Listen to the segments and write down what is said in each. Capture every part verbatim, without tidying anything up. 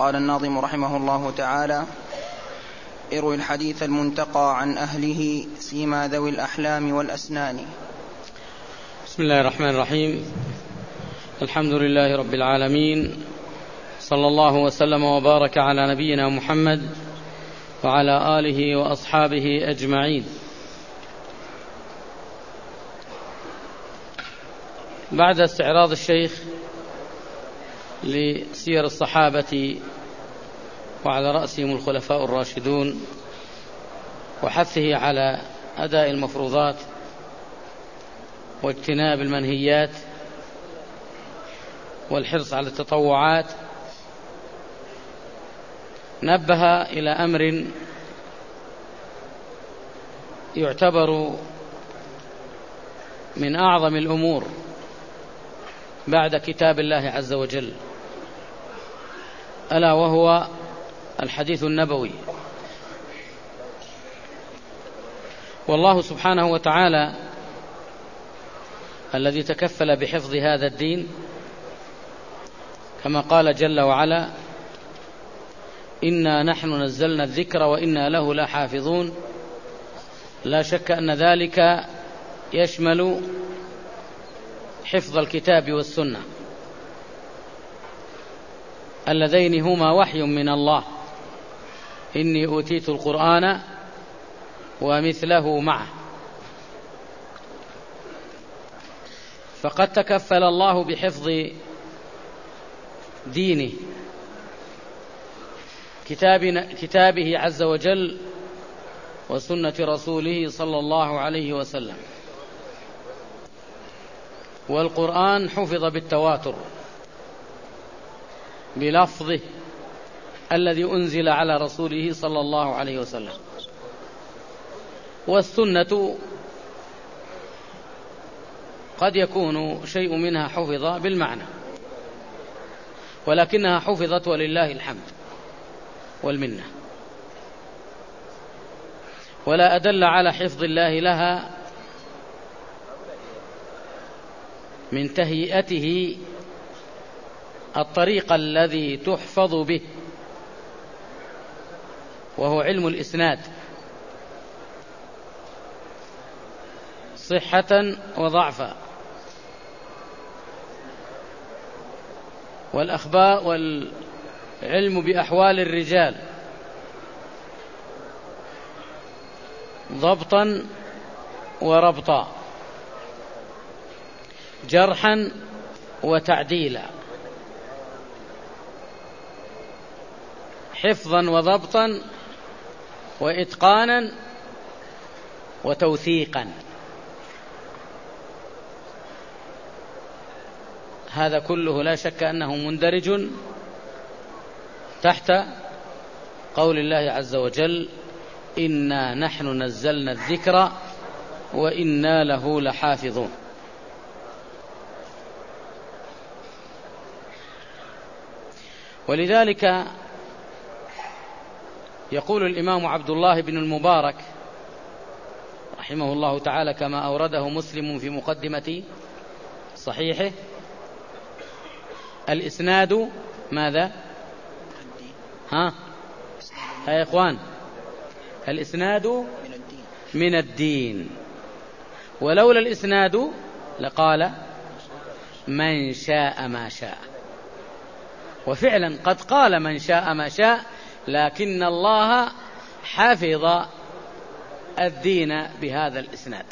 قال الناظم رحمه الله تعالى: اروي الحديث المنتقى عن أهله سيما ذوي الأحلام والأسنان. بسم الله الرحمن الرحيم. الحمد لله رب العالمين، صلى الله وسلم وبارك على نبينا محمد وعلى آله وأصحابه أجمعين. بعد استعراض الشيخ لسير الصحابة وعلى رأسهم الخلفاء الراشدون وحثه على أداء المفروضات واجتناب المنهيات والحرص على التطوعات، نبه إلى أمر يعتبر من أعظم الأمور بعد كتاب الله عز وجل، ألا وهو الحديث النبوي. والله سبحانه وتعالى الذي تكفل بحفظ هذا الدين كما قال جل وعلا: إنا نحن نزلنا الذكر وإنا له لحافظون. لا شك أن ذلك يشمل حفظ الكتاب والسنة اللذين هما وحي من الله. إني أوتيت القرآن ومثله معه. فقد تكفل الله بحفظ دينه كتابه عز وجل وسنة رسوله صلى الله عليه وسلم. والقرآن حفظ بالتواتر بلفظه الذي أنزل على رسوله صلى الله عليه وسلم. والسنة قد يكون شيء منها حفظ بالمعنى، ولكنها حفظت ولله الحمد والمنة. ولا أدل على حفظ الله لها من تهيئته الطريق الذي تحفظ به، وهو علم الإسناد صحة وضعفا، والأخبار والعلم بأحوال الرجال ضبطا وربطا، جرحا وتعديلا، حفظا وضبطا وإتقانا وتوثيقا. هذا كله لا شك أنه مندرج تحت قول الله عز وجل: إنا نحن نزلنا الذكر وإنا له لحافظون. ولذلك يقول الإمام عبد الله بن المبارك رحمه الله تعالى كما أورده مسلم في مقدمة صحيحه: الإسناد ماذا؟ ها ها يا إخوان، الإسناد من الدين، ولولا الإسناد لقال من شاء ما شاء. وفعلا قد قال من شاء ما شاء، لكن الله حفظ الدين بهذا الإسناد.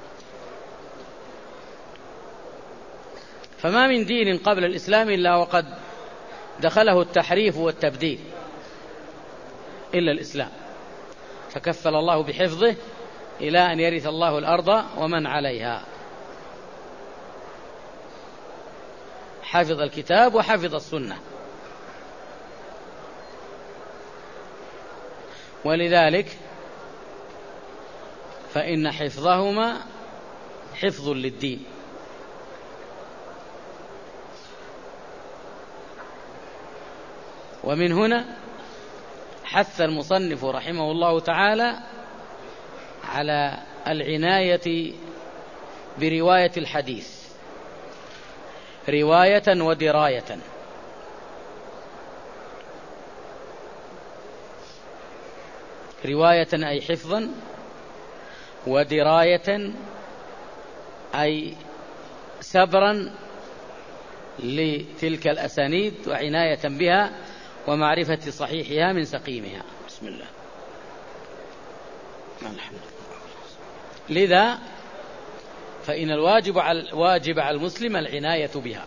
فما من دين قبل الإسلام إلا وقد دخله التحريف والتبديل إلا الإسلام، تكفل الله بحفظه إلى أن يرث الله الأرض ومن عليها. حفظ الكتاب وحفظ السنة. ولذلك فإن حفظهما حفظ للدين. ومن هنا حث المصنف رحمه الله تعالى على العناية برواية الحديث رواية ودراية، رواية أي حفظا، ودراية أي سبرا لتلك الأسانيد وعناية بها ومعرفة صحيحها من سقيمها. بسم الله. لذا فإن الواجب على واجب على المسلم العناية بها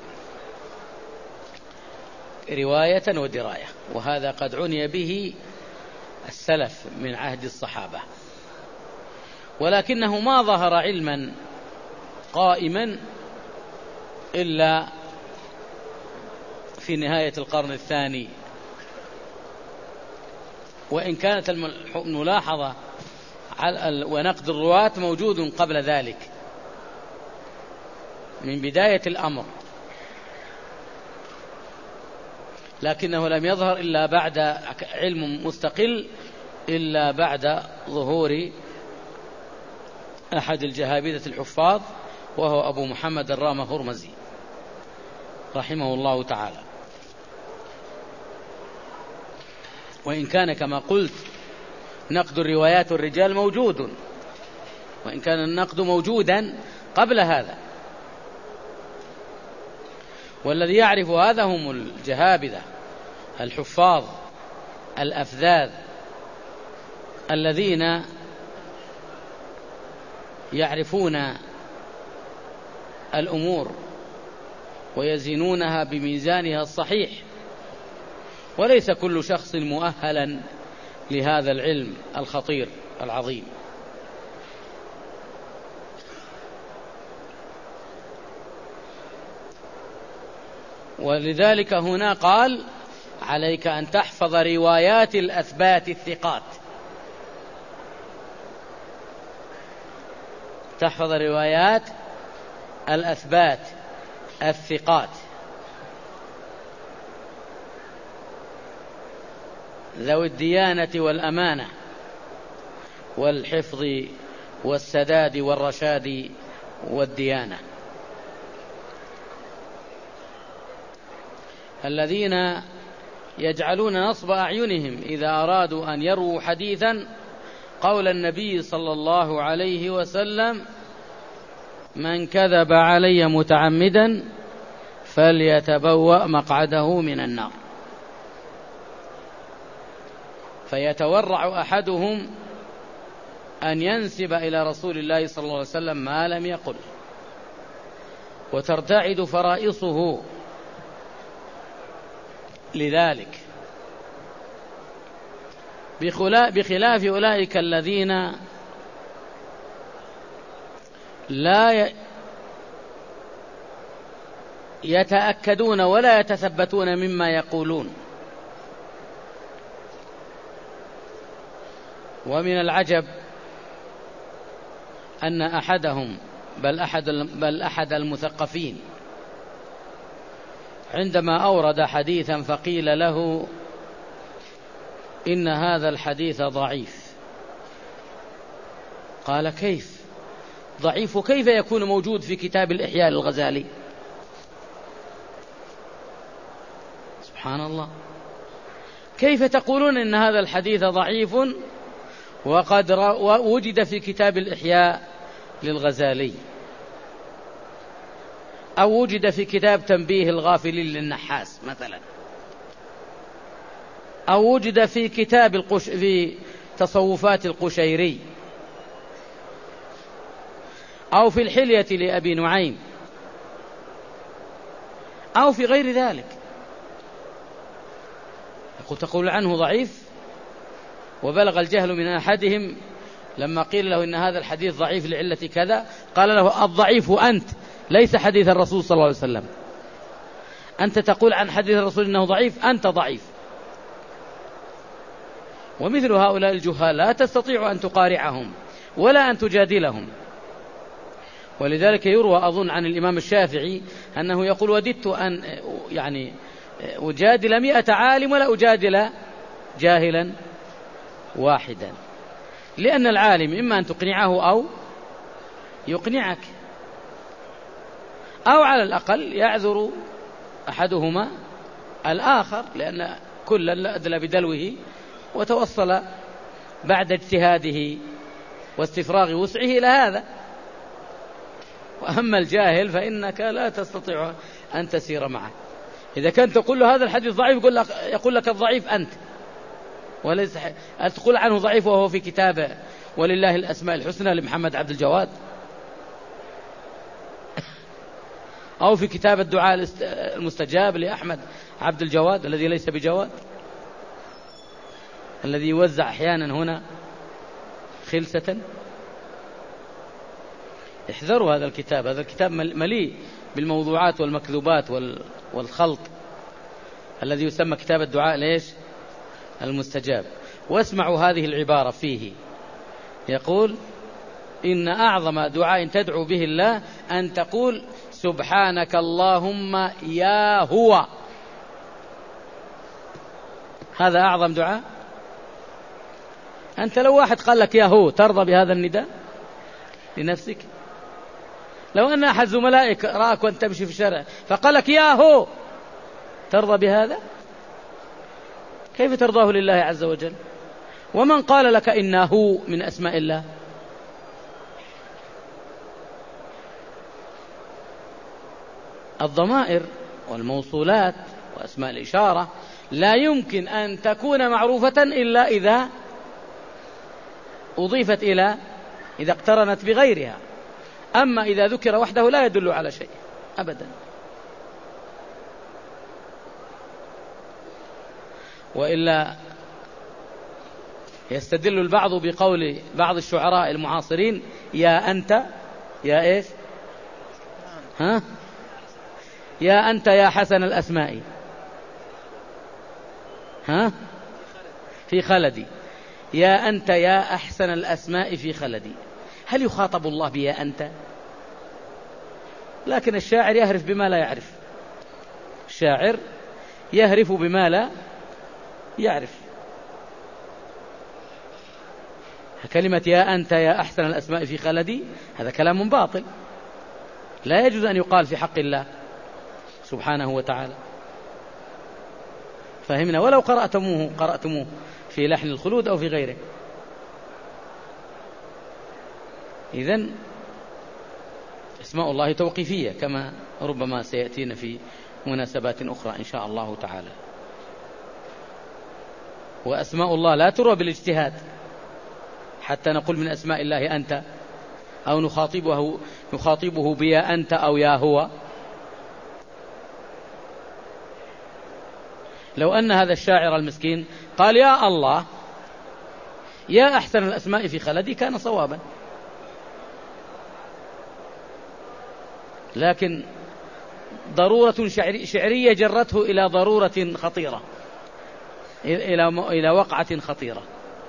رواية ودراية، وهذا قد عني به السلف من عهد الصحابة، ولكنه ما ظهر علما قائما إلا في نهاية القرن الثاني، وإن كانت الملاحظة ونقد الرواة موجود قبل ذلك من بداية الأمر، لكنه لم يظهر إلا بعد علم مستقل إلا بعد ظهور أحد الجهابذة الحفاظ وهو أبو محمد الرامة هرمزي رحمه الله تعالى. وإن كان كما قلت نقد الروايات والرجال موجود، وإن كان النقد موجودا قبل هذا، والذي يعرف هذا هم الجهابذة الحفاظ الأفذاذ الذين يعرفون الأمور ويزنونها بميزانها الصحيح، وليس كل شخص مؤهلا لهذا العلم الخطير العظيم. ولذلك هنا قال عليك أن تحفظ روايات الأثبات الثقات، تحفظ روايات الأثبات الثقات ذوي الديانة والأمانة والحفظ والسداد والرشاد والديانة، الذين يجعلون نصب أعينهم إذا أرادوا أن يرووا حديثا قول النبي صلى الله عليه وسلم: من كذب علي متعمدا فليتبوأ مقعده من النار. فيتورع أحدهم أن ينسب إلى رسول الله صلى الله عليه وسلم ما لم يقل، وترتعد فرائصه لذلك، بخلاف أولئك الذين لا يتأكدون ولا يتثبتون مما يقولون. ومن العجب أن أحدهم بل أحد, بل أحد المثقفين عندما أورد حديثا فقيل له إن هذا الحديث ضعيف، قال: كيف ضعيف؟ كيف يكون موجود في كتاب الإحياء للغزالي؟ سبحان الله، كيف تقولون إن هذا الحديث ضعيف وقد وجد في كتاب الإحياء للغزالي، أو وجد في كتاب تنبيه الغافلين للنحاس مثلا، أو وجد في كتاب القش في تصوفات القشيري، أو في الحلية لأبي نعيم، أو في غير ذلك. تقول عنه ضعيف، وبلغ الجهل من أحدهم لما قيل له إن هذا الحديث ضعيف لعلة كذا، قال له: الضعيف أنت، ليس حديث الرسول صلى الله عليه وسلم. أنت تقول عن حديث الرسول إنه ضعيف، أنت ضعيف. ومثل هؤلاء الجهال لا تستطيع أن تقارعهم ولا أن تجادلهم. ولذلك يروى أظن عن الإمام الشافعي أنه يقول: وددت أن يعني أجادل مئة عالم ولا أجادل جاهلا واحدا، لأن العالم إما أن تقنعه أو يقنعك، أو على الأقل يعذر أحدهما الآخر، لأن كل أدلى بدلوه وتوصل بعد اجتهاده واستفراغ وسعه إلى هذا. وأما الجاهل فإنك لا تستطيع أن تسير معه. إذا كنت تقول له هذا الحديث ضعيف يقول لك, يقول لك الضعيف أنت، وليس تقول عنه ضعيف وهو في كتابه ولله الأسماء الحسنى لمحمد عبد الجواد، أو في كتاب الدعاء المستجاب لأحمد عبد الجواد الذي ليس بجواد، الذي يوزع أحيانا هنا خلسة. احذروا هذا الكتاب، هذا الكتاب مليء بالموضوعات والمكذوبات والخلط الذي يسمى كتاب الدعاء ليش المستجاب. واسمعوا هذه العبارة فيه، يقول: إن أعظم دعاء تدعو به الله أن تقول سبحانك اللهم يا هو. هذا أعظم دعاء. أنت لو واحد قال لك يا هو ترضى بهذا النداء لنفسك؟ لو أن أحد زملائك رأك وأنت تمشي في الشارع فقال لك يا هو ترضى بهذا؟ كيف ترضاه لله عز وجل؟ ومن قال لك إنه من أسماء الله؟ الضمائر والموصولات وأسماء الإشارة لا يمكن أن تكون معروفة إلا إذا أضيفت إلى إذا اقترنت بغيرها. أما إذا ذكر وحده لا يدل على شيء أبدا. وإلا يستدل البعض بقول بعض الشعراء المعاصرين: يا أنت يا إيش ها يا أنت يا حسن الأسماء ها في خلدي، يا أنت يا أحسن الأسماء في خلدي. هل يخاطب الله بيا أنت؟ لكن الشاعر يهرف بما لا يعرف، الشاعر يهرف بما لا يعرف. كلمة يا أنت يا أحسن الأسماء في خلدي هذا كلام باطل، لا يجوز أن يقال في حق الله سبحانه وتعالى. فهمنا؟ ولو قرأتموه قرأتموه في لحن الخلود أو في غيره. إذن اسماء الله توقيفية كما ربما سيأتينا في مناسبات أخرى إن شاء الله تعالى. وأسماء الله لا تروى بالاجتهاد حتى نقول من أسماء الله أنت، أو نخاطبه, نخاطبه بيا أنت أو يا هو. لو أن هذا الشاعر المسكين قال يا الله يا أحسن الأسماء في خلدي كان صوابا، لكن ضرورة شعرية جرته إلى ضرورة خطيرة، إلى وقعة خطيرة.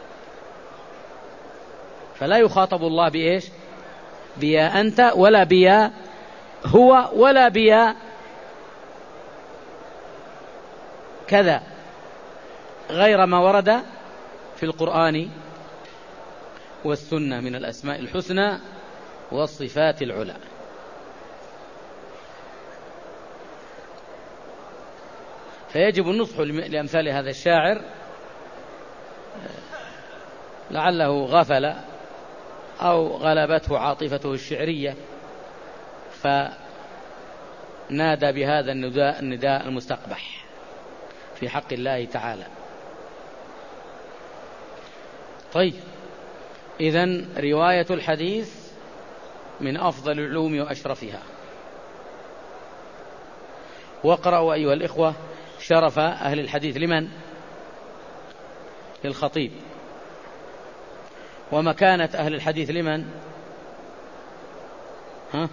فلا يخاطب الله بإيش؟ بيا أنت ولا بيا هو ولا بيا كذا، غير ما ورد في القرآن والسنة من الأسماء الحسنى والصفات العلى. فيجب النصح لأمثال هذا الشاعر، لعله غفل أو غلبته عاطفته الشعرية فنادى بهذا النداء, النداء المستقبح في حق الله تعالى. طيب، إذن رواية الحديث من أفضل العلوم وأشرفها. واقرأوا أيها الإخوة شرف أهل الحديث لمن؟ للخطيب. ومكانة أهل الحديث لمن؟ ها؟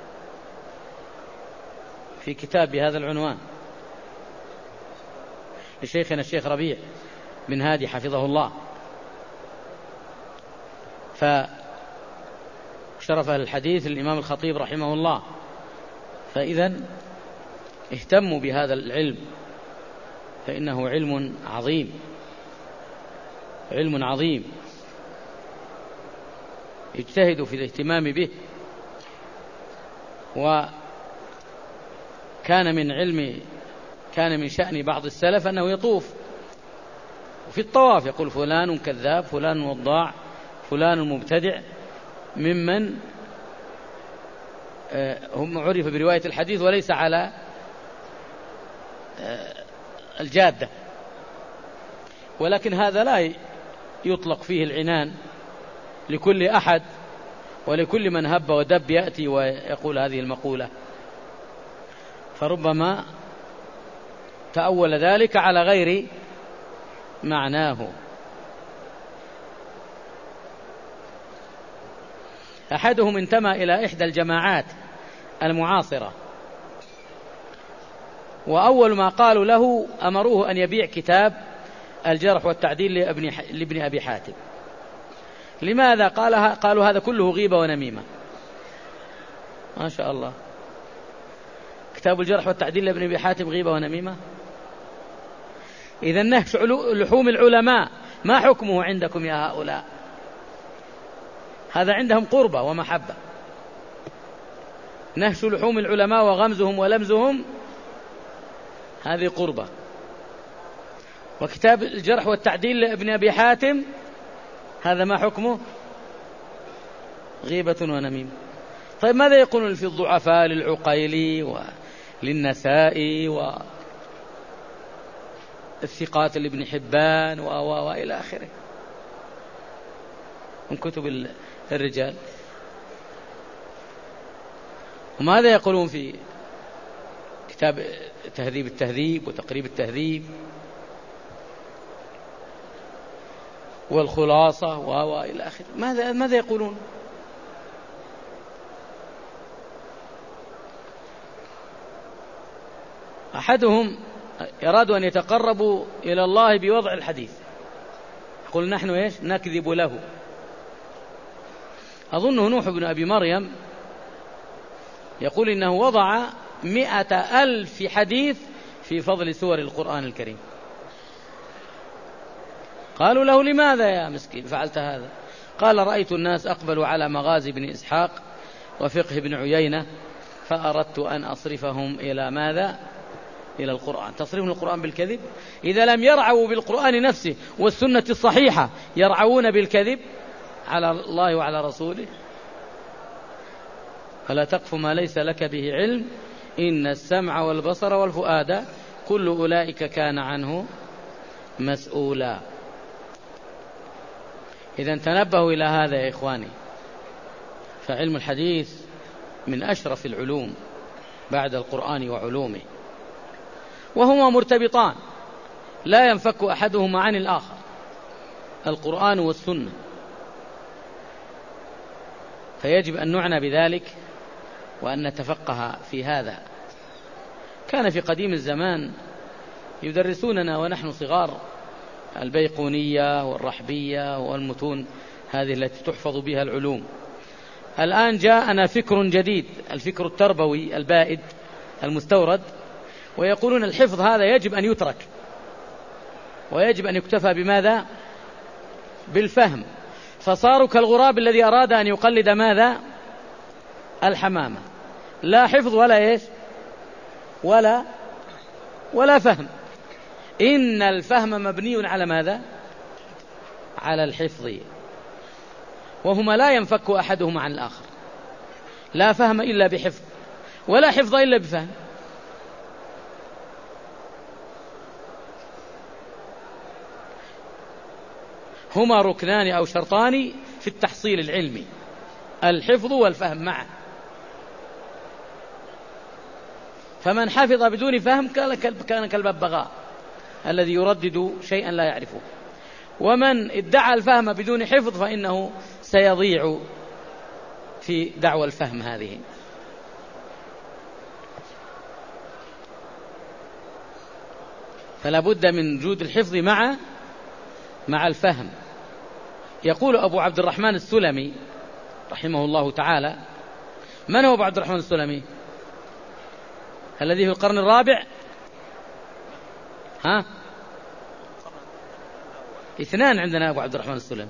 في كتاب بهذا العنوان لشيخنا الشيخ ربيع بن هادي حفظه الله. فشرف أهل الحديث للإمام الخطيب رحمه الله. فإذن اهتموا بهذا العلم، فإنه علم عظيم، علم عظيم، اجتهدوا في الاهتمام به. وكان من علم كان من شأن بعض السلف أنه يطوف في الطواف يقول فلان كذاب، فلان وضاع، فلان مبتدع، ممن هم عرف برواية الحديث وليس على الجادة. ولكن هذا لا يطلق فيه العنان لكل أحد ولكل من هب ودب يأتي ويقول هذه المقولة، فربما تأول ذلك على غير معناه. أحدهم انتمى إلى إحدى الجماعات المعاصرة، وأول ما قالوا له أمروه أن يبيع كتاب الجرح والتعديل لابن, لابن أبي حاتم. لماذا؟ قالها قالوا هذا كله غيبة ونميمة. ما شاء الله، كتاب الجرح والتعديل لابن أبي حاتم غيبة ونميمة؟ إذا نهش لحوم العلماء ما حكمه عندكم يا هؤلاء؟ هذا عندهم قربة ومحبة. نهش لحوم العلماء وغمزهم ولمزهم هذه قربة. وكتاب الجرح والتعديل لابن أبي حاتم هذا ما حكمه؟ غيبة ونميمة. طيب ماذا يقولون في الضعفاء للعقيلي وللنسائي والثقات لابن حبان و و وإلى آخره من كتب الرجال؟ وماذا يقولون في كتاب تهذيب التهذيب وتقريب التهذيب والخلاصة و إلى آخره؟ ماذا ماذا يقولون؟ أحدهم يرادوا أن يتقربوا إلى الله بوضع الحديث، يقول نحن إيش نكذب له. أظنه نوح بن أبي مريم يقول إنه وضع مئة ألف حديث في فضل سور القرآن الكريم. قالوا له لماذا يا مسكين فعلت هذا؟ قال رأيت الناس أقبلوا على مغازي بن إسحاق وفقه بن عيينة فأردت أن أصرفهم إلى ماذا؟ إلى القرآن. تصريف القرآن بالكذب؟ إذا لم يرعوا بالقرآن نفسه والسنة الصحيحة يرعون بالكذب على الله وعلى رسوله؟ فلا تقف ما ليس لك به علم إن السمع والبصر والفؤاد كل أولئك كان عنه مسؤولا. إذا تنبهوا إلى هذا يا إخواني، فعلم الحديث من أشرف العلوم بعد القرآن وعلومه، وهما مرتبطان لا ينفك أحدهما عن الآخر، القرآن والسنة، فيجب أن نعنى بذلك وأن نتفقه في هذا. كان في قديم الزمان يدرسوننا ونحن صغار البيقونية والرحبية والمتون هذه التي تحفظ بها العلوم. الآن جاءنا فكر جديد، الفكر التربوي البائد المستورد، ويقولون الحفظ هذا يجب أن يترك ويجب أن يكتفى بماذا؟ بالفهم. فصاروا كالغراب الذي أراد أن يقلد ماذا؟ الحمامة، لا حفظ ولا إيش ولا ولا فهم. إن الفهم مبني على ماذا؟ على الحفظ، وهما لا ينفك أحدهما عن الآخر، لا فهم إلا بحفظ ولا حفظ إلا بفهم. هما ركنان أو شرطان في التحصيل العلمي، الحفظ والفهم معا. فمن حفظ بدون فهم كان كالببغاء الذي يردد شيئا لا يعرفه، ومن ادعى الفهم بدون حفظ فإنه سيضيع في دعوى الفهم هذه. فلا بد من وجود الحفظ مع مع الفهم. يقول أبو عبد الرحمن السلمي رحمه الله تعالى، من هو أبو عبد الرحمن السلمي؟ الذي في القرن الرابع؟ ها؟ اثنان عندنا أبو عبد الرحمن السلمي،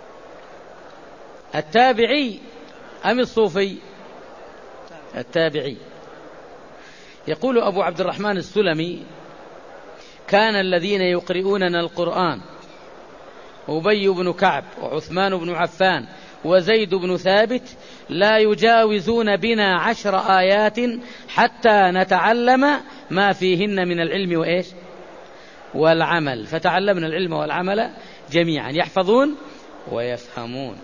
التابعي أم الصوفي؟ التابعي. يقول أبو عبد الرحمن السلمي: كان الذين يقرؤوننا القرآن أبي بن كعب وعثمان بن عفان وزيد بن ثابت لا يجاوزون بنا عشر آيات حتى نتعلم ما فيهن من العلم وإيش والعمل. فتعلمنا العلم والعمل جميعا، يحفظون ويفهمون.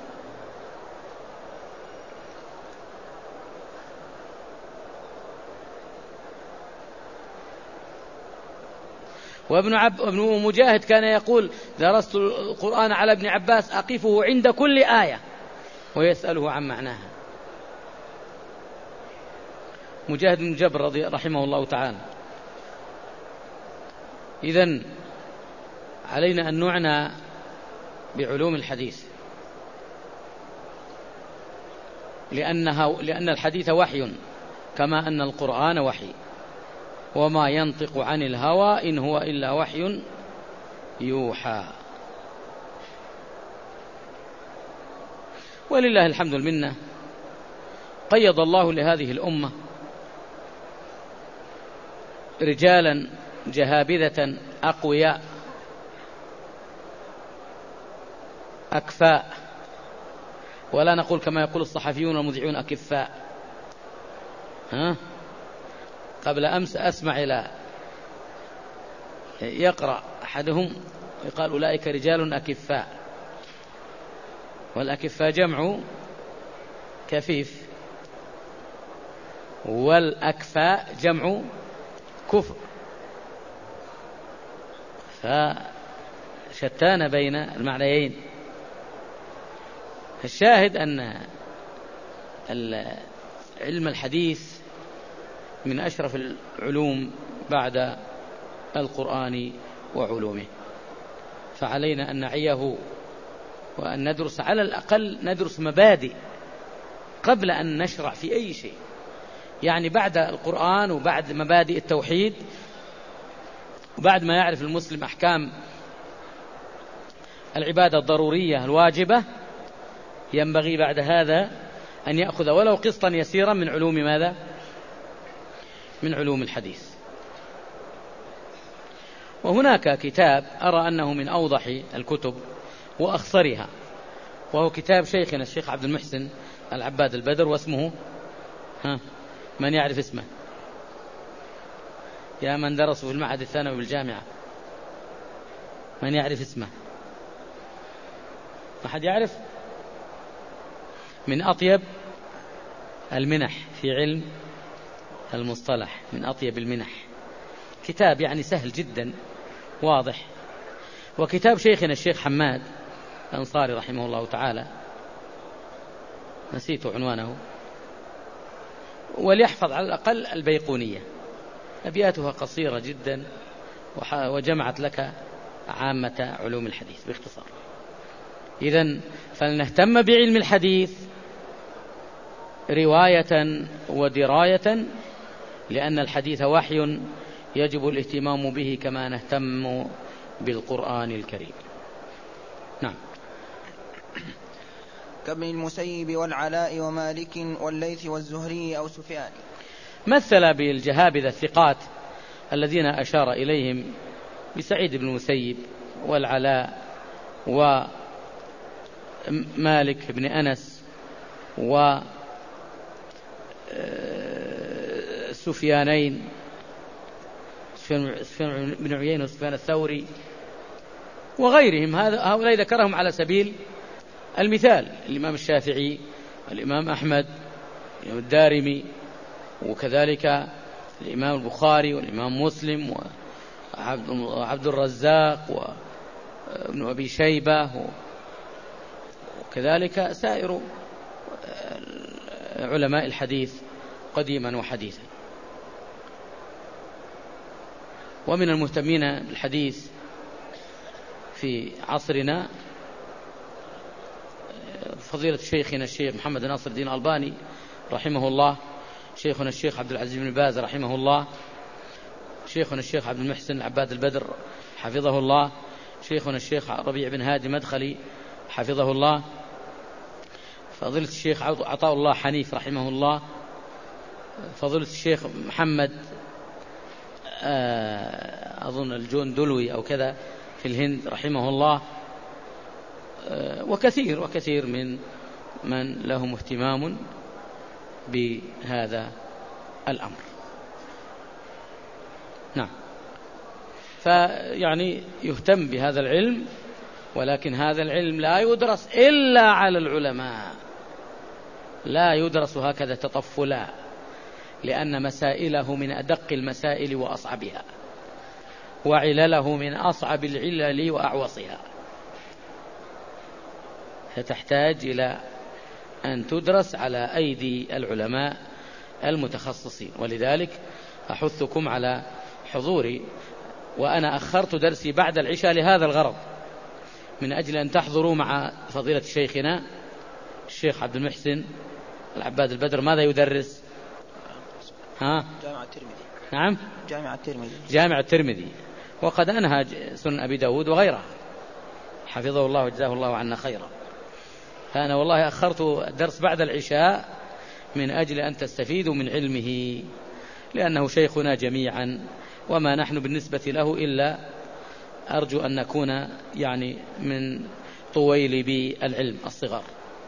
وابن عب... ابن مجاهد كان يقول درست القرآن على ابن عباس أقفه عند كل آية ويسأله عن معناها. مجاهد بن جبر رضي رحمه الله تعالى. إذن علينا أن نعنى بعلوم الحديث، لأنها لأن الحديث وحي كما أن القرآن وحي، وما ينطق عن الهوى إن هو إلا وحي يوحى. ولله الحمد والمنة، قيض الله لهذه الأمة رجالا جهابذة أقوياء أكفاء، ولا نقول كما يقول الصحفيون والمذيعون أكفاء. ها؟ قبل أمس أسمع إلى يقرأ أحدهم يقال أولئك رجال أكفاء، والأكفاء جمع كفيف، والأكفاء جمع كفء، فشتان بين المعنيين. الشاهد أن علم الحديث من أشرف العلوم بعد القرآن وعلومه، فعلينا أن نعيه وأن ندرس، على الأقل ندرس مبادئ قبل أن نشرع في أي شيء. يعني بعد القرآن وبعد مبادئ التوحيد وبعد ما يعرف المسلم أحكام العبادة الضرورية الواجبة، ينبغي بعد هذا أن يأخذ ولو قسطا يسيرا من علوم ماذا؟ من علوم الحديث. وهناك كتاب أرى أنه من أوضح الكتب وأخصرها، وهو كتاب شيخنا الشيخ عبد المحسن العباد البدر، واسمه ها من يعرف اسمه؟ يا من درسوا في المعهد الثانوي بالجامعة، من يعرف اسمه؟ ما حد يعرف؟ من أطيب المنح في علم المصطلح، من أطيب المنح. كتاب يعني سهل جدا واضح، وكتاب شيخنا الشيخ حماد الأنصاري رحمه الله تعالى، نسيت عنوانه، وليحفظ على الأقل البيقونية، أبياتها قصيرة جدا وجمعت لك عامة علوم الحديث باختصار. إذن فلنهتم بعلم الحديث رواية ودراية، لأن الحديث وحي يجب الاهتمام به كما نهتم بالقرآن الكريم. نعم. كابن المسيب والعلاء ومالك والليث والزهري أو سفيان. مثل بالجهابذة الثقات الذين أشار إليهم بسعيد بن المسيب والعلاء ومالك بن أنس وسفيانين، سفيان بن عيينة وسفيان الثوري وغيرهم. هؤلاء ذكرهم على سبيل المثال، الإمام الشافعي، الإمام أحمد، الإمام الدارمي، وكذلك الإمام البخاري والإمام مسلم وعبد الرزاق وابن أبي شيبة، وكذلك سائر علماء الحديث قديما وحديثا. ومن المهتمين بالحديث في عصرنا فضيلة شيخنا الشيخ محمد ناصر الدين الألباني رحمه الله، شيخنا الشيخ عبد العزيز بن باز رحمه الله، شيخنا الشيخ عبد المحسن العباد البدر حفظه الله، شيخنا الشيخ ربيع بن هادي مدخلي حفظه الله، فضيلة الشيخ عطاء الله حنيف رحمه الله، فضيلة الشيخ محمد أظن الجون دلوي أو كذا في الهند رحمه الله، وكثير وكثير من من لهم اهتمام بهذا الأمر. نعم. فيعني يهتم بهذا العلم، ولكن هذا العلم لا يدرس إلا على العلماء، لا يدرس هكذا تطفلا، لأن مسائله من أدق المسائل وأصعبها، وعلله من أصعب العلل وأعوصها، فتحتاج إلى أن تدرس على أيدي العلماء المتخصصين. ولذلك أحثكم على حضوري، وأنا أخرت درسي بعد العشاء لهذا الغرض، من أجل أن تحضروا مع فضيلة شيخنا الشيخ عبد المحسن العباد البدر. ماذا يدرس؟ ها؟ جامع الترمذي. نعم، جامع الترمذي. جامع الترمذي، وقد أنهى سنن أبي داود وغيره، حفظه الله وجزاه الله عنا خيرا. فأنا والله أخرت الدرس بعد العشاء من أجل أن تستفيدوا من علمه، لأنه شيخنا جميعا، وما نحن بالنسبة له إلا أرجو أن نكون يعني من طويل العلم الصغار.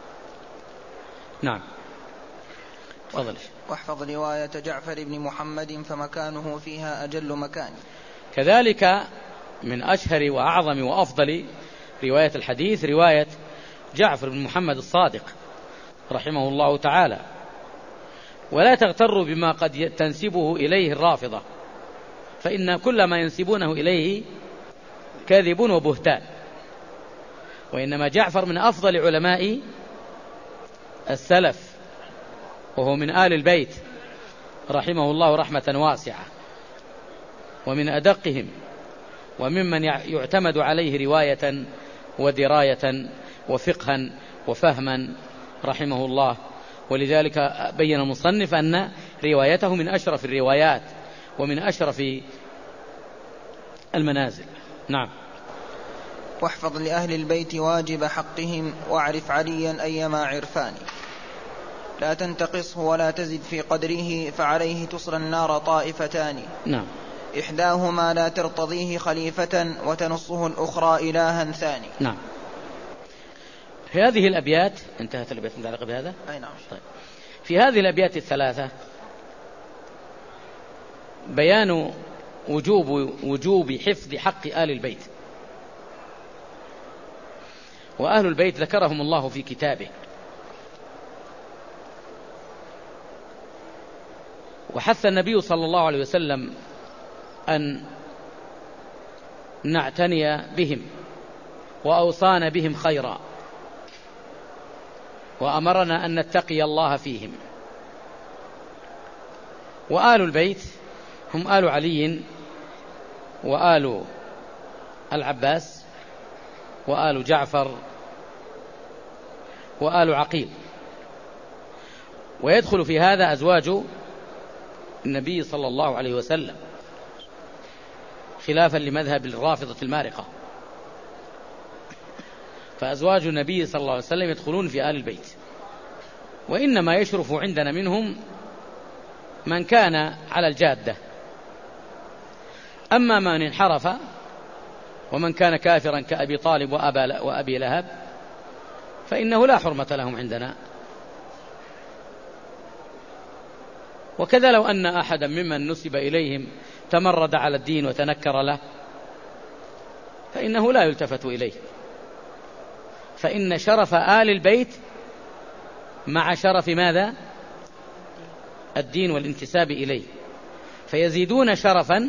نعم. فضل. واحفظ رواية جعفر بن محمد فمكانه فيها أجل مكان. كذلك من أشهر وأعظم وأفضل رواية الحديث رواية جعفر بن محمد الصادق رحمه الله تعالى. ولا تغتروا بما قد تنسبه إليه الرافضة، فإن كل ما ينسبونه إليه كاذب وبهتان، وإنما جعفر من أفضل علماء السلف، وهو من آل البيت رحمه الله رحمة واسعة، ومن أدقهم، وممن يعتمد عليه رواية ودراية وفقها وفهما رحمه الله. ولذلك بين المصنف أن روايته من أشرف الروايات ومن أشرف المنازل. نعم. واحفظ لأهل البيت واجب حقهم، واعرف عليا أيما عرفان، لا تنتقصه ولا تزد في قدره، فعليه تصلى النار طائفتان. نعم. إحداهما لا ترتضيه خليفة، وتنصه الأخرى إلها ثاني. نعم. في هذه الأبيات انتهت الأبيات المتعلقة بهذا. أي نعم. طيب. في هذه الأبيات الثلاثة بيان وجوب وجوب حفظ حق آل البيت. وأهل البيت ذكرهم الله في كتابه، وحث النبي صلى الله عليه وسلم أن نعتني بهم، وأوصانا بهم خيرا، وأمرنا أن نتقي الله فيهم. وآل البيت هم آل علي وآل العباس وآل جعفر وآل عقيل، ويدخل في هذا أزواج النبي صلى الله عليه وسلم، خلافا لمذهب الرافضة المارقة، فأزواج النبي صلى الله عليه وسلم يدخلون في آل البيت. وإنما يشرف عندنا منهم من كان على الجادة، أما من انحرف ومن كان كافرا كأبي طالب وأبي لهب فإنه لا حرمة لهم عندنا. وكذا لو أن أحدا ممن نسب إليهم تمرد على الدين وتنكر له فإنه لا يلتفت إليه، فإن شرف آل البيت مع شرف ماذا؟ الدين والانتساب إليه، فيزيدون شرفا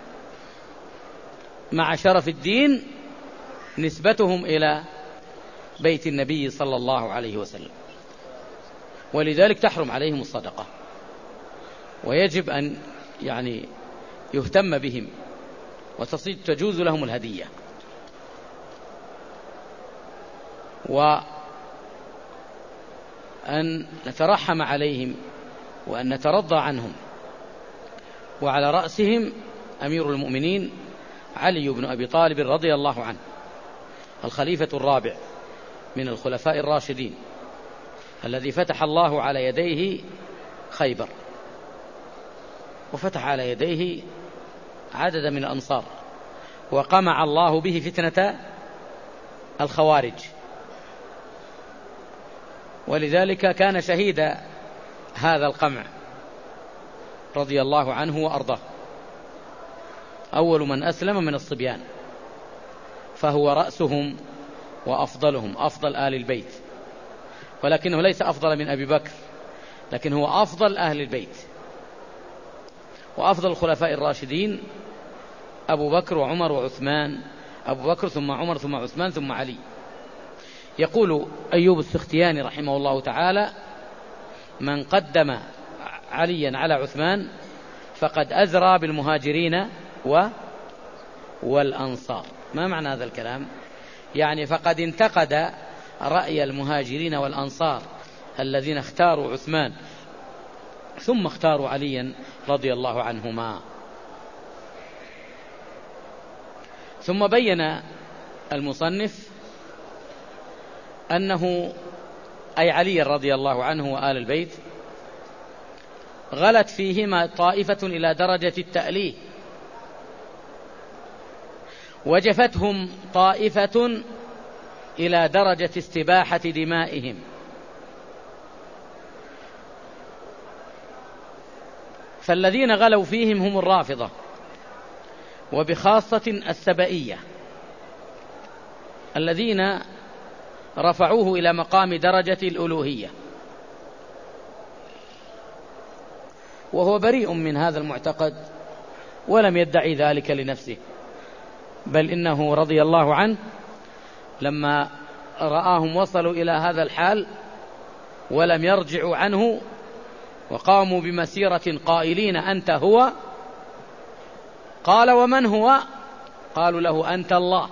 مع شرف الدين نسبتهم إلى بيت النبي صلى الله عليه وسلم، ولذلك تحرم عليهم الصدقة، ويجب أن يعني يهتم بهم وتجوز لهم الهدية. وأن نترحم عليهم وأن نترضى عنهم، وعلى رأسهم أمير المؤمنين علي بن أبي طالب رضي الله عنه، الخليفة الرابع من الخلفاء الراشدين، الذي فتح الله على يديه خيبر، وفتح على يديه عدد من الأنصار، وقمع الله به فتنة الخوارج ولذلك كان شهيد هذا القمع رضي الله عنه وأرضاه، أول من أسلم من الصبيان، فهو رأسهم وأفضلهم، أفضل آل البيت، ولكنه ليس أفضل من أبي بكر، لكن هو أفضل أهل البيت، وأفضل الخلفاء الراشدين أبو بكر وعمر وعثمان، أبو بكر ثم عمر ثم عثمان ثم علي. يقول أيوب السختياني رحمه الله تعالى: من قدم عليا على عثمان فقد أزرى بالمهاجرين و والأنصار. ما معنى هذا الكلام؟ يعني فقد انتقد رأي المهاجرين والأنصار الذين اختاروا عثمان ثم اختاروا عليا رضي الله عنهما. ثم بين المصنف أنه أي علي رضي الله عنه وآل البيت غلت فيهما طائفة إلى درجة التأليه، وجفتهم طائفة إلى درجة استباحة دمائهم. فالذين غلوا فيهم هم الرافضة، وبخاصة السبئية الذين رفعوه إلى مقام درجة الألوهية، وهو بريء من هذا المعتقد ولم يدعي ذلك لنفسه، بل إنه رضي الله عنه لما رآهم وصلوا إلى هذا الحال ولم يرجعوا عنه وقاموا بمسيرة قائلين: أنت هو؟ قال: ومن هو؟ قالوا له: أنت الله.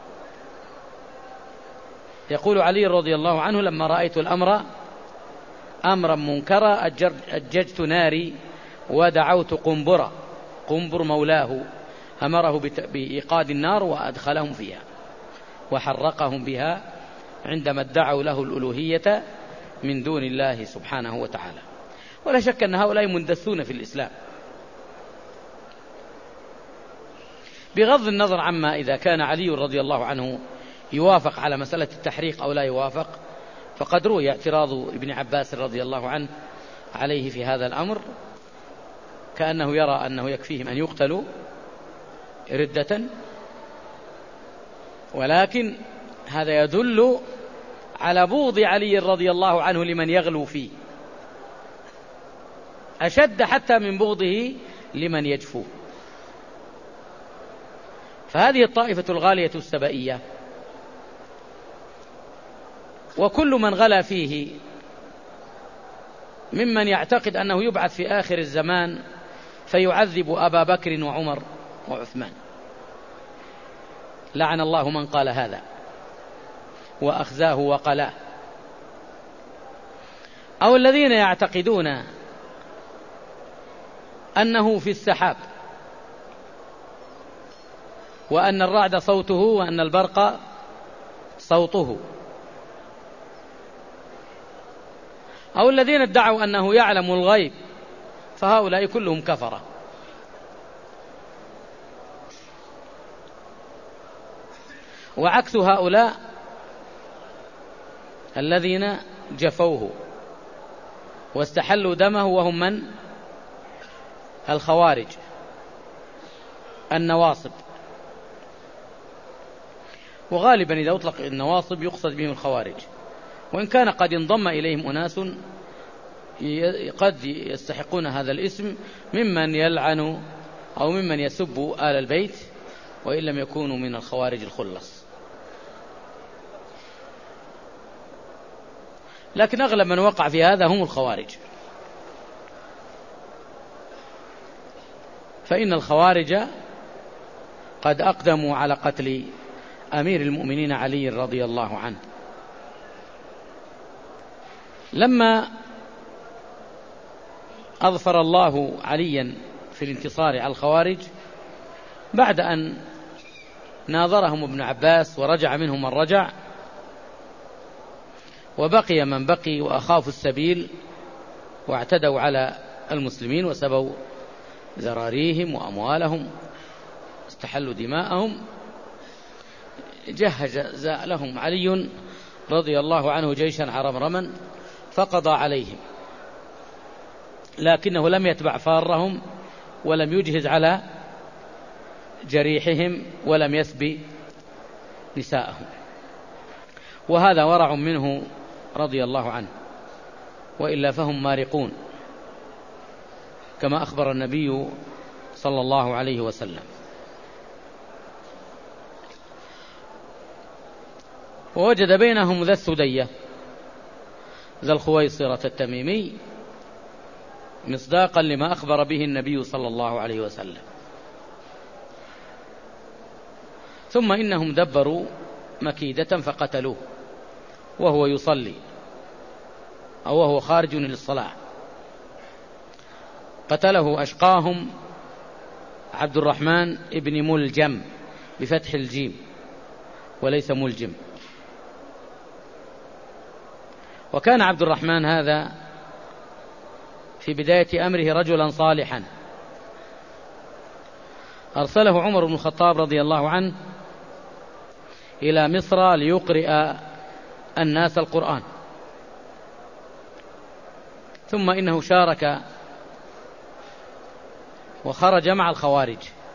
يقول علي رضي الله عنه: لما رأيت الأمر أمرا منكرا أججت ناري ودعوت قنبرا، قنبر مولاه، أمره بإيقاد النار وأدخلهم فيها وحرقهم بها عندما ادعوا له الألوهية من دون الله سبحانه وتعالى. ولا شك أن هؤلاء مندسون في الإسلام، بغض النظر عما إذا كان علي رضي الله عنه يوافق على مسألة التحريق أو لا يوافق، فقد روي اعتراض ابن عباس رضي الله عنه عليه في هذا الأمر، كأنه يرى أنه يكفيهم أن يقتلوا ردة، ولكن هذا يدل على بغض علي رضي الله عنه لمن يغلو فيه، أشد حتى من بغضه لمن يجفوه. فهذه الطائفة الغالية السبئية، وكل من غلا فيه ممن يعتقد أنه يبعث في آخر الزمان فيعذب أبا بكر وعمر وعثمان، لعن الله من قال هذا وأخزاه وقلاه. أو الذين يعتقدون أنه في السحاب، وأن الرعد صوته وأن البرق صوته. أو الذين ادعوا أنه يعلم الغيب، فهؤلاء كلهم كفرة. وعكس هؤلاء الذين جفوه واستحلوا دمه، وهم من؟ الخوارج النواصب. وغالبا إذا أطلق النواصب يقصد بهم الخوارج، وإن كان قد انضم إليهم أناس قد يستحقون هذا الاسم ممن يلعن أو ممن يسب آل البيت، وإن لم يكونوا من الخوارج الخلص. لكن أغلب من وقع في هذا هم الخوارج، فإن الخوارج قد أقدموا على قتل أمير المؤمنين علي رضي الله عنه. لما أظفر الله عليا في الانتصار على الخوارج بعد أن ناظرهم ابن عباس ورجع منهم من رجع، وبقي من بقي وأخافوا السبيل واعتدوا على المسلمين وسبوا ذراريهم وأموالهم استحلوا دماءهم، جهز لهم علي رضي الله عنه جيشا عرمرما فقضى عليهم، لكنه لم يتبع فارهم ولم يجهز على جريحهم ولم يسبي نساءهم، وهذا ورع منه رضي الله عنه، وإلا فهم مارقون كما أخبر النبي صلى الله عليه وسلم. ووجد بينهم ذا السدية ذا الخويصرة التميمي مصداقا لما أخبر به النبي صلى الله عليه وسلم. ثم إنهم دبروا مكيدة فقتلوه وهو يصلي أو وهو خارج للصلاة. قتله أشقاهم عبد الرحمن ابن ملجم بفتح الجيم وليس ملجم. وكان عبد الرحمن هذا في بداية أمره رجلا صالحا، أرسله عمر بن الخطاب رضي الله عنه إلى مصر ليقرئ الناس القرآن، ثم إنه شارك وخرج مع الخوارج،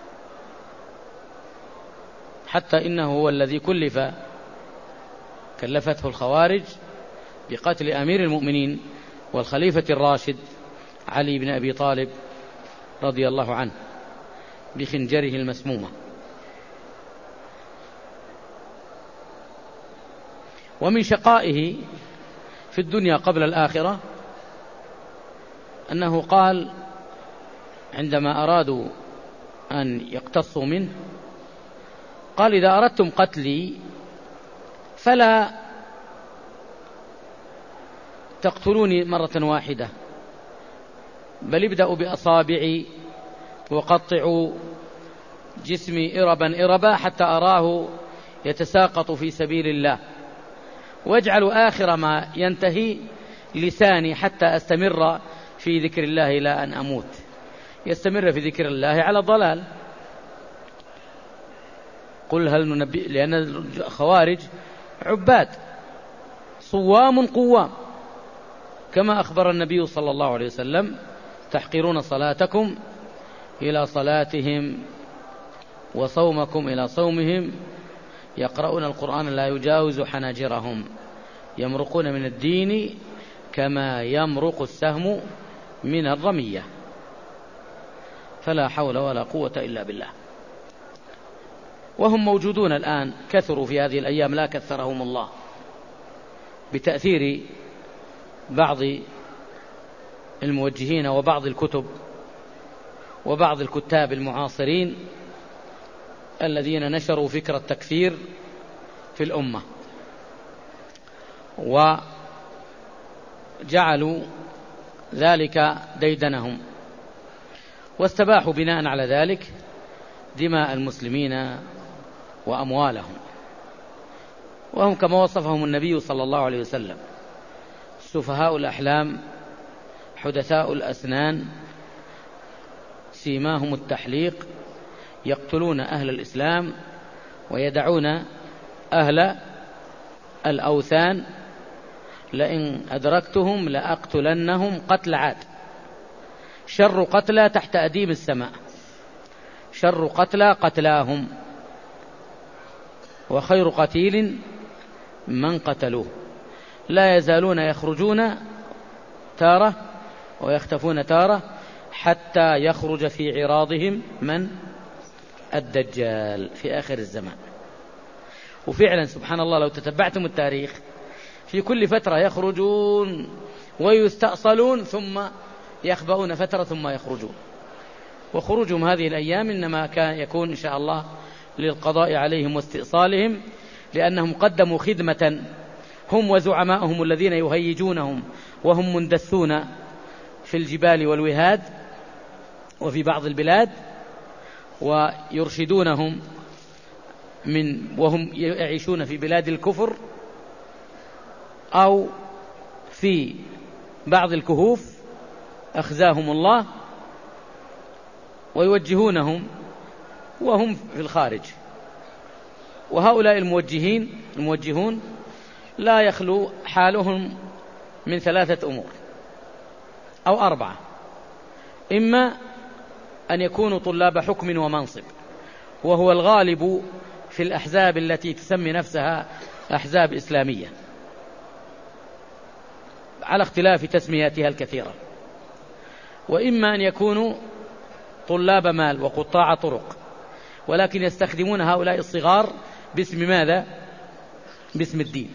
حتى إنه هو الذي كلف كلفته الخوارج بقتل أمير المؤمنين والخليفة الراشد علي بن أبي طالب رضي الله عنه بخنجره المسمومة. ومن شقائه في الدنيا قبل الآخرة أنه قال عندما أرادوا أن يقتصوا منه، قال: إذا أردتم قتلي فلا تقتلوني مرة واحدة، بل ابدأوا بأصابعي وقطعوا جسمي إربا إربا حتى أراه يتساقط في سبيل الله، واجعلوا آخر ما ينتهي لساني حتى أستمر في ذكر الله إلى أن أموت. يستمر في ذكر الله على ضلال. قل هل ننبئ، لأن الخوارج عباد صوام قوام، كما أخبر النبي صلى الله عليه وسلم: تحقرون صلاتكم إلى صلاتهم وصومكم إلى صومهم، يقرؤون القرآن لا يجاوز حناجرهم، يمرقون من الدين كما يمرق السهم من الرمية. فلا حول ولا قوة إلا بالله. وهم موجودون الآن، كثروا في هذه الأيام لا كثرهم الله، بتأثير بعض الموجهين وبعض الكتب وبعض الكتاب المعاصرين الذين نشروا فكر التكفير في الأمة، وجعلوا ذلك ديدنهم، واستباحوا بناء على ذلك دماء المسلمين وأموالهم. وهم كما وصفهم النبي صلى الله عليه وسلم: سفهاء الأحلام حدثاء الأسنان سيماهم التحليق، يقتلون أهل الإسلام ويدعون أهل الأوثان، لئن أدركتهم لأقتلنهم قتل عاد. شر قتلى تحت أديم السماء، شر قتلى قتلاهم، وخير قتيل من قتلوه. لا يزالون يخرجون تارة ويختفون تارة حتى يخرج في عراضهم من الدجال في آخر الزمان. وفعلا سبحان الله لو تتبعتم التاريخ في كل فترة يخرجون ويستأصلون ثم يخبؤون فترة ثم يخرجون. وخروجهم هذه الأيام إنما كان يكون إن شاء الله للقضاء عليهم واستئصالهم، لأنهم قدموا خدمة هم وزعماءهم الذين يهيجونهم وهم مندسون في الجبال والوهاد وفي بعض البلاد، ويرشدونهم من وهم يعيشون في بلاد الكفر أو في بعض الكهوف أخزاهم الله، ويوجهونهم وهم في الخارج. وهؤلاء الموجهين الموجهون لا يخلو حالهم من ثلاثة أمور أو أربعة: إما أن يكونوا طلاب حكم ومنصب، وهو الغالب في الأحزاب التي تسمي نفسها أحزاب إسلامية على اختلاف تسمياتها الكثيرة، وإما أن يكونوا طلاب مال وقطاع طرق، ولكن يستخدمون هؤلاء الصغار باسم ماذا؟ باسم الدين،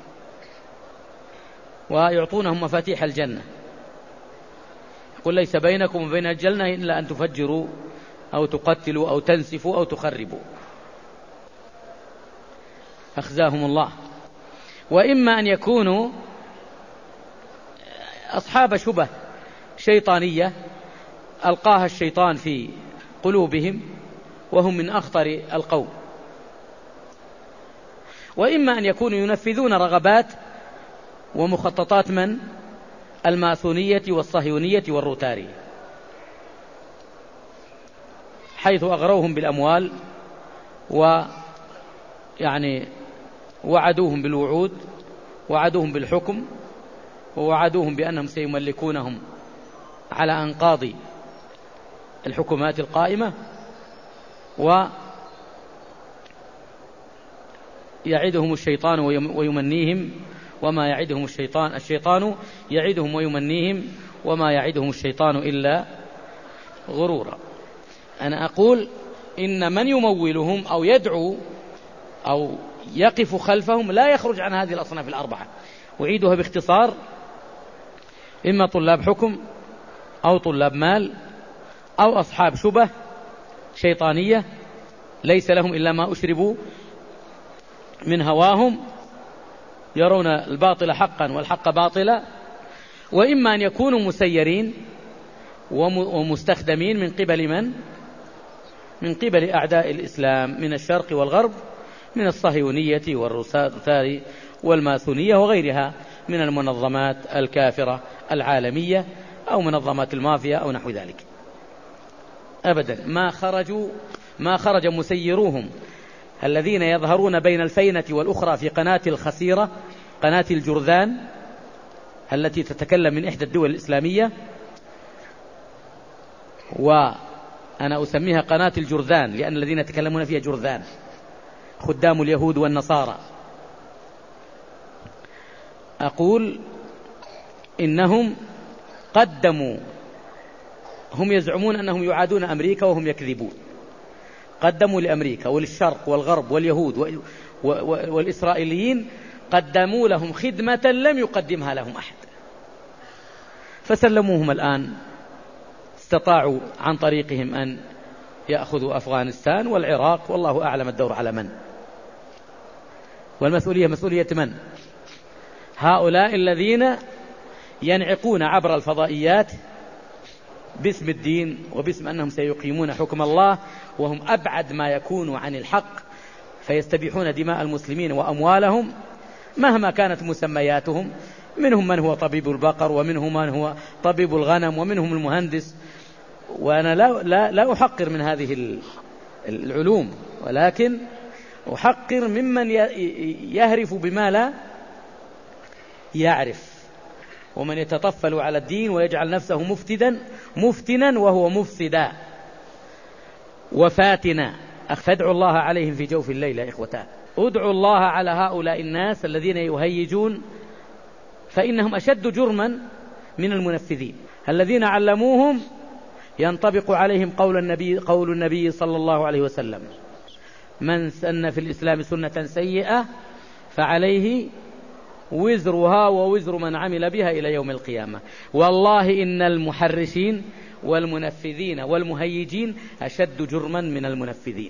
ويعطونهم مفاتيح الجنة. يقول: ليس بينكم وبين الجنة إلا أن تفجروا أو تقتلوا أو تنسفوا أو تخربوا. أخزاهم الله. وإما أن يكونوا أصحاب شبه شيطانية ألقاها الشيطان في قلوبهم وهم من أخطر القوم. وإما أن يكونوا ينفذون رغبات ومخططات من؟ الماثونية والصهيونية والروتارية، حيث أغروهم بالأموال ويعني وعدوهم بالوعود، وعدوهم بالحكم، ووعدوهم بأنهم سيملكونهم على أنقاض الحكومات القائمة، ويعدهم الشيطان ويمنيهم وما يعدهم الشيطان الشيطان يعدهم ويمنيهم وما يعدهم الشيطان إلا غرورا. أنا أقول إن من يمولهم أو يدعو أو يقف خلفهم لا يخرج عن هذه الأصناف الأربعة. أعيدها باختصار: إما طلاب حكم أو طلاب مال أو أصحاب شبه شيطانية ليس لهم إلا ما أشربوا من هواهم، يرون الباطل حقا والحق باطلا. وإما أن يكونوا مسيرين ومستخدمين من قبل من؟ من قبل أعداء الإسلام من الشرق والغرب، من الصهيونية والروتاري والماثونية وغيرها من المنظمات الكافرة العالمية أو منظمات المافيا أو نحو ذلك. أبدا ما خرجوا ما خرج مسيروهم الذين يظهرون بين الفينة والأخرى في قناة الخسيرة، قناة الجرذان التي تتكلم من إحدى الدول الإسلامية، وأنا أسميها قناة الجرذان لأن الذين يتكلمون فيها جرذان خدام اليهود والنصارى. أقول إنهم قدموا، هم يزعمون أنهم يعادون أمريكا وهم يكذبون، قدموا لأمريكا وللشرق والغرب واليهود والإسرائيليين، قدموا لهم خدمة لم يقدمها لهم أحد، فسلموهم الآن. استطاعوا عن طريقهم أن يأخذوا أفغانستان والعراق، والله أعلم الدور على من، والمسؤولية مسؤولية من؟ هؤلاء الذين ينعقون عبر الفضائيات باسم الدين وباسم أنهم سيقيمون حكم الله، وهم أبعد ما يكونوا عن الحق، فيستبيحون دماء المسلمين وأموالهم مهما كانت مسمياتهم. منهم من هو طبيب البقر، ومنهم من هو طبيب الغنم، ومنهم المهندس. وأنا لا, لا, لا أحقر من هذه العلوم، ولكن أحقر ممن يهرف بما لا يعرف، ومن يتطفل على الدين ويجعل نفسه مفتدا مفتنا وهو مفسدا وفاتنا. فادعوا الله عليهم في جوف الليل يا إخوتان، ادعوا الله على هؤلاء الناس الذين يهيجون، فإنهم أشد جرما من المنفذين الذين علموهم. ينطبق عليهم قول النبي قول النبي صلى الله عليه وسلم: من سن في الإسلام سنة سيئة فعليه وزرها ووزر من عمل بها إلى يوم القيامة. والله إن المحرشين والمنفذين والمهيجين أشد جرما من المنفذين،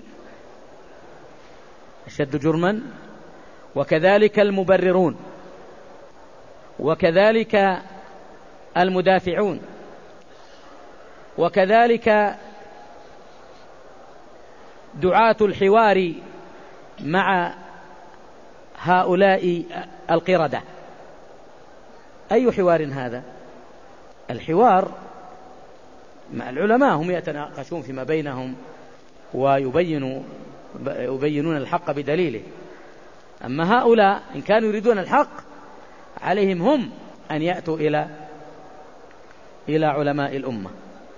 أشد جرما. وكذلك المبررون، وكذلك المدافعون، وكذلك دعاة الحوار مع هؤلاء القردة. أي حوار هذا؟ الحوار مع العلماء، هم يتناقشون فيما بينهم ويبينوا يبينون الحق بدليله. أما هؤلاء إن كانوا يريدون الحق عليهم هم أن يأتوا إلى إلى علماء الأمة.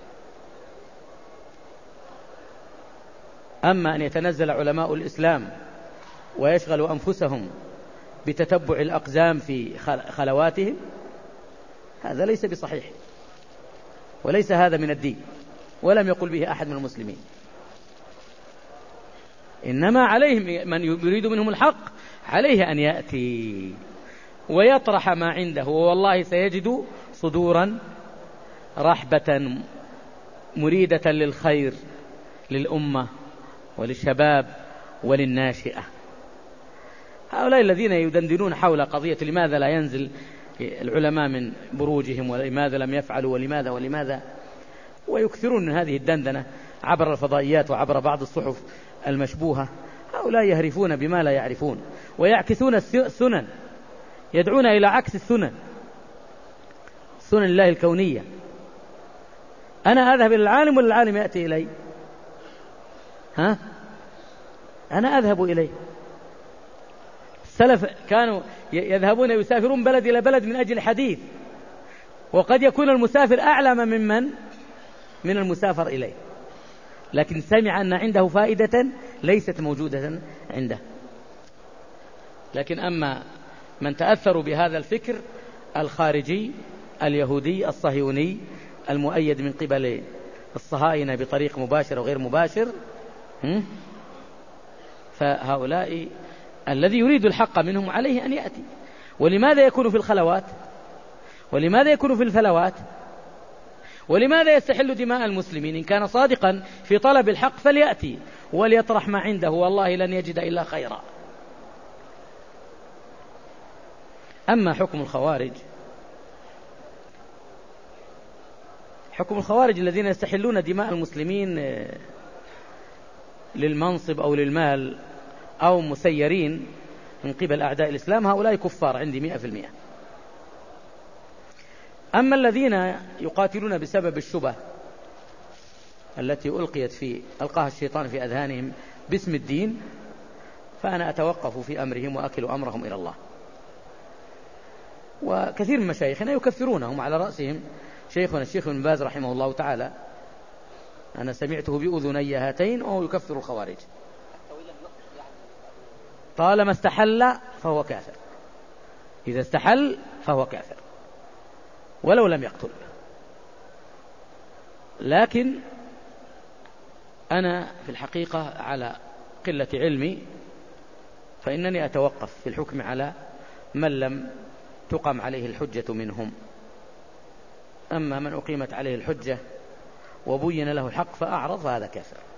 أما أن يتنزل علماء الإسلام ويشغلوا أنفسهم بتتبع الأقزام في خلواتهم، هذا ليس بصحيح، وليس هذا من الدين، ولم يقل به أحد من المسلمين. إنما عليهم من يريد منهم الحق عليه أن يأتي ويطرح ما عنده، والله سيجد صدورا رحبة مريدة للخير للأمة وللشباب وللناشئة. هؤلاء الذين يدندنون حول قضية لماذا لا ينزل العلماء من بروجهم ولماذا لم يفعلوا ولماذا ولماذا، ويكثرون من هذه الدندنة عبر الفضائيات وعبر بعض الصحف المشبوهة، هؤلاء يهرفون بما لا يعرفون ويعكسون السنن، يدعون إلى عكس السنن، سنن الله الكونية. أنا أذهب إلى العالم ولا العالم يأتي إلي؟ ها؟ أنا أذهب إليه. السلف كانوا يذهبون يسافرون بلد إلى بلد من أجل حديث، وقد يكون المسافر أعلم ممن من المسافر إليه، لكن سمع أن عنده فائدة ليست موجودة عنده. لكن أما من تأثروا بهذا الفكر الخارجي اليهودي الصهيوني المؤيد من قبل الصهاينة بطريق مباشر وغير مباشر، فهؤلاء الذي يريد الحق منهم عليه أن يأتي. ولماذا يكون في الخلوات؟ ولماذا يكون في الفلوات؟ ولماذا يستحل دماء المسلمين؟ إن كان صادقا في طلب الحق فليأتي وليطرح ما عنده، والله لن يجد إلا خيرا. أما حكم الخوارج، حكم الخوارج الذين يستحلون دماء المسلمين للمنصب أو للمال أو مسيرين من قبل أعداء الإسلام، هؤلاء كفار عندي مئة في المئة. أما الذين يقاتلون بسبب الشبه التي ألقيت في ألقاها الشيطان في أذهانهم باسم الدين، فأنا أتوقف في أمرهم وأكل أمرهم إلى الله. وكثير من مشايخنا يكفرونهم، على رأسهم شيخنا الشيخ ابن باز رحمه الله تعالى، أنا سمعته بأذني هاتين وهو يكفر الخوارج طالما استحل فهو كافر، إذا استحل فهو كافر ولو لم يقتل. لكن أنا في الحقيقة على قلة علمي فإنني أتوقف في الحكم على من لم تقم عليه الحجة منهم. أما من أقيمت عليه الحجة وبين له الحق فأعرض فهذا كافر.